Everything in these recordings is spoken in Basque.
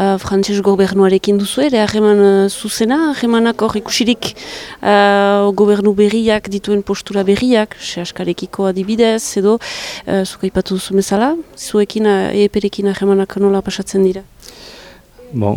frantses gobernuarekin duzu ere, harreman zuzena, harremanak hor ikusirik gobernu berriak dituen postura berriak, sehaskarekiko adibidez, edo zuk aipatu duzu bezala, zuekin EEP-rekin harremanak nola pasatzen dira? Bon,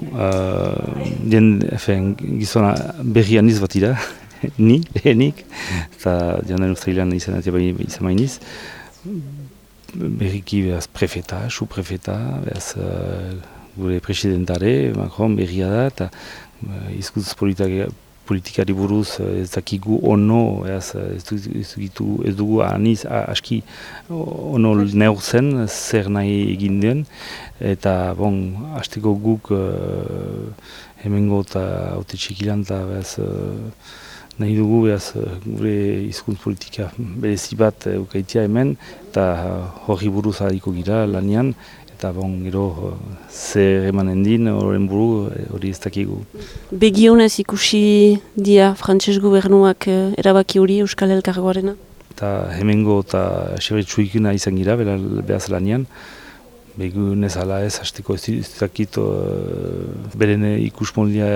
gizona berri aniz bat dira, lehenik, eta joan den Australian izan mainiz. Berriki behaz prefeta, su-prefeta, behaz gure presidentare, Macron berria da, eta hizkuntz politikari buruz ez dakigu ono, ez dugu aniz aski ono neurtzen zer nahi egin den, eta hasteko guk hemengo eta haute txikilan eta nahi dugu gure hizkuntz politika berezi bat ukaitia hemen, eta horri buruz hariko gira lanian, eta gero zer emanen din, horren buru hori ez dakigu. Begionez ikusi dia frantses gobernuak erabaki hori Euskal Elkargoarena? Eta hemengo eta seberitsuikuna izan gira, behaz lanian, begionez ala ez hasteko ez dakit beren ikusmoldia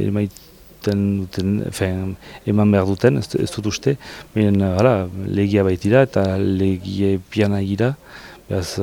eman behar duten, ez dut uste, legia baitira eta legie piana gira, behaz,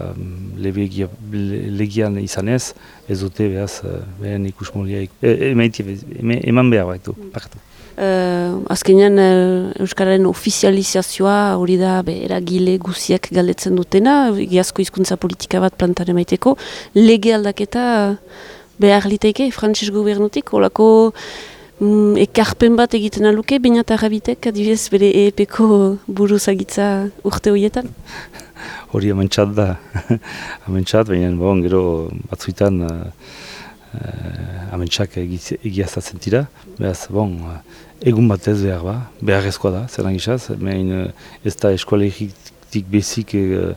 legian izanez, ez dute behaz, beren ikusmolia eman behar baitu. Azkenean Euskararen ofizializazioa hori da eragile guziak galdetzen dutena, egiazko hizkuntza politika bat plantaren maiteko, lege aldaketa behar liteke frantses gobernutik, holako ekarpen bat egiten aluke, baina eta Rabitek, adibidez bere EEP-ko buruzagitza urte horietan? Hori amentsat da, baina gero batzuetan amentsak egiaztatzen dira, behaz, egun batez beharrezkoa da, zer nagisaz, ez da eskoalegitik bezik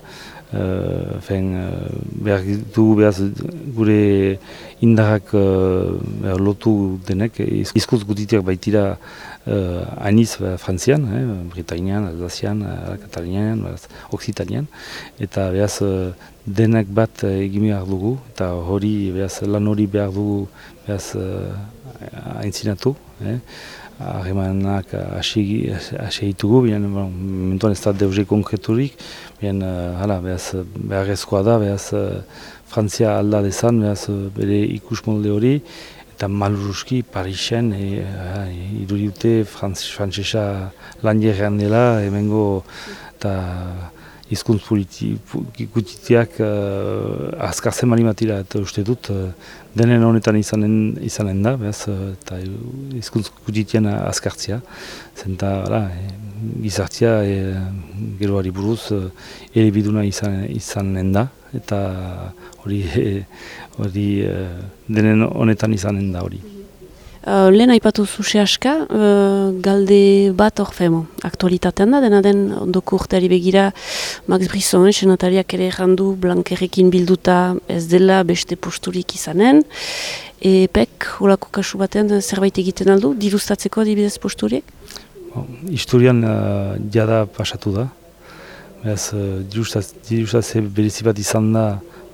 behar dugu gure indarrak lotu denek, hizkuntz gutitiak baitira aniz Frantzian, Britainian, Alsazian, Katalinian, Occitanian, eta behaz denak bat egin behar dugu, eta lan hori behar dugu aintzinatu. Harremanak hasi ditugu, mentuan ez da deuze konkreturik, beharrezkoa da, Frantzia alda dezan, bere ikusmolde hori, eta maluruski Parisen iduriute frantzesa lan jerrean dela, hemengo eta hizkuntz gutitiak azkartzen manimatira, eta uste dut denen honetan izanen da, eta hizkuntz gutitien azkartzea. Zenta, gizartzia geroari buruz elebiduna izanen da, eta hori denen honetan izanen da hori. Lehen aipatu zuze aska, galde bat aktualitatean da, dena den ondoko urteari begira Max Brisson, senatariak ere errandu Blanquerrekin bilduta ez dela beste posturik izanen. EEPek, holako kasu batean zerbait egiten aldu, diruztatzeko adibidez posturiek? Historian jada pasatu da, diruztatze berezi bat izan da,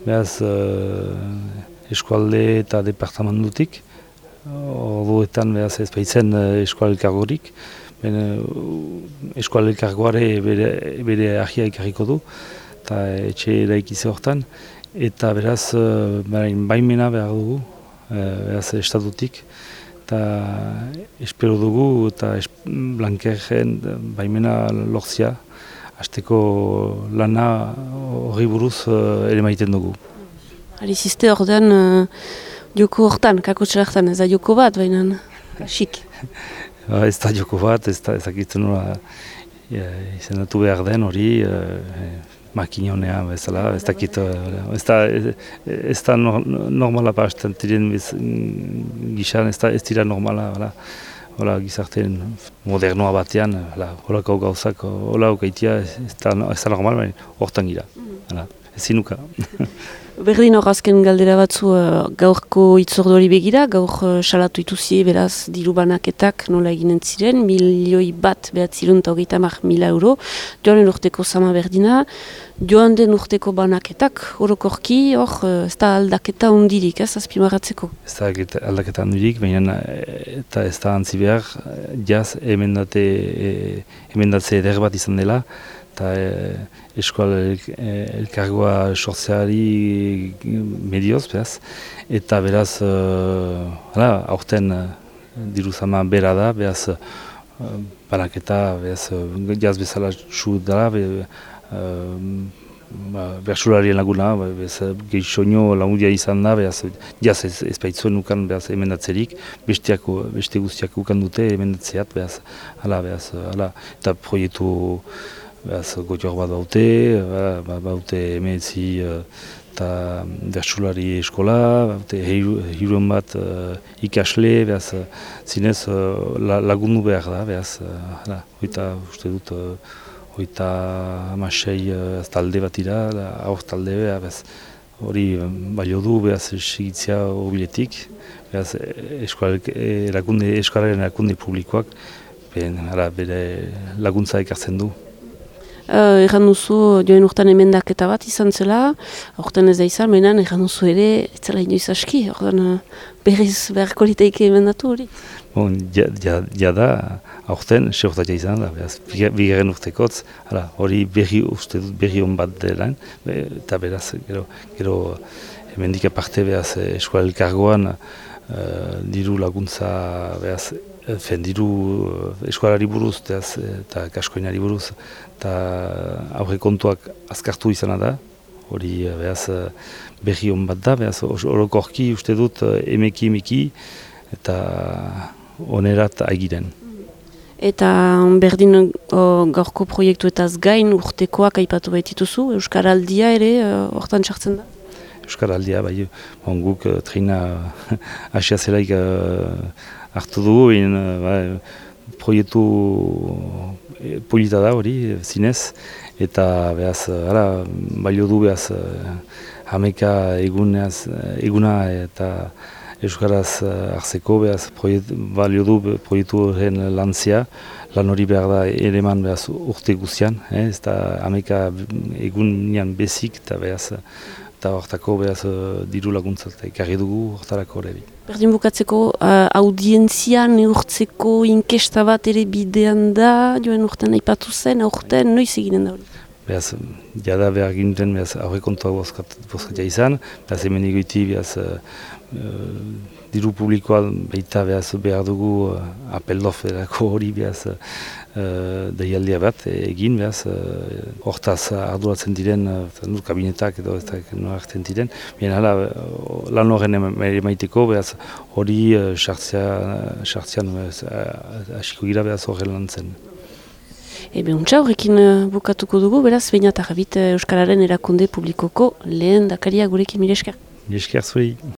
eskualde eta departamentutik, orduetan ez baitzen eskual elkargorik, eskual elkargoare bere ahia ikarriko du, eta etxe eraikize hortan, eta beraz baimena behar dugu, estatutik, eta espero dugu, eta Blanquerren baimena lortzia, hasteko lana horri buruz ere maiten dugu. Arizizte ordean, joko hortan, kakotxeraktan, ez da joko bat, baina kasik. Ez da joko bat, ez dakitzen nola izendatu behar den hori, makinionea bezala, ez dakit, ez da normala pasten tiren gizan, ez dira normala, gizarteen modernoa batean, holako gauzak, holako gaitia, ez da normal, baina hortan gira, ez zinuka. Berdin hor azken galdera batzu gaurko itzorduari begira, gaur salatu ituzie beraz diru banaketak nola eginen ziren, 1.909.000 euro, joan urteko zama berdina, joan den urteko banaketak, orokorki hor ez da aldaketa hundirik, ez azpimarratzeko. Ez da aldaketa hundirik, baina eta ez da antzi behar, jaz emendatze eder bat izan dela, eta eskual elkargoa sortzeari medioz, beraz, eta beraz, aurten diru zama bera da, beraz, banaketa, beraz, jaz bezala txu dela, bersularien laguna, gehisoño lagundia izan da, beraz, jaz ez baitzuen ukan emendatzerik, beste guztiak ukan dute emendatzeat, beraz, eta proiektu gotiok bat baute emeetzi eta bertsulari eskola, baute hiruan bat ikasle, beraz, zinez lagundu behar da, beraz, uste dut, hoita amasei talde bat ira, aur talde beraz, hori balio du, beraz, segitzea hobiletik, beraz, eskolaren erakunde publikoak, bere laguntza ekartzen du. Erran duzu joen urtean emendaketa bat izan zela, aurten ez da izan, menan erran duzu ere, ez zela inoiz aski, ordan berriz beharko liteike emendatu hori? Bon, jada, aurten, seurtatia izan da, bigarren urtekotz, hori berri hon bat dela, eta beraz, gero emendik aparte beraz eskual elkargoan diru laguntza, beraz, diru eskualari buruz eta kaskoinari buruz, eta aurre kontuak azkartu izana da, hori beraz berri hon bat da, beraz orokorki uste dut emeki eta onerat aigiren. Eta berdin gaurko proiektuetaz gain urtekoak aipatu baitituzu, Euskaraldia ere hortan txartzen da? Euskaraldia, guk trina asia zelaik hartu dugu, proiektu polita da hori, zinez, eta behaz, balio du behaz, hameka eguna eta euskaraz hartzeko, behaz, balio du proiektu horren lantzia, lan hori behar da eleman behaz urte guztian, ez da hameka egunean bezik, eta behaz, eta hortako behaz diru laguntzat ekarri dugu hortarako hori. Berdin bukatzeko, audientzia neurtzeko inkesta bat ere bidean da, joen urtean aipatu zen, aurten noiz eginen da hori? Behaz, jada behar ginten, behaz, aurrekontuak bozkatia izan, behaz, hemen egoiti, behaz, diru publikoa baita behar dugu apeldof erako hori behaz deialdia bat egin behaz hortaz arduratzen diren kabinetak edo ez da hartzen diren lan horren emaiteko behaz hori sartzean hasiko gira behaz horren lan zen. Untsa horrekin bukatuko dugu, beraz, baina eta Euskararen erakunde publikoko lehen dakaria gurekin mire esker. Mire esker zuri.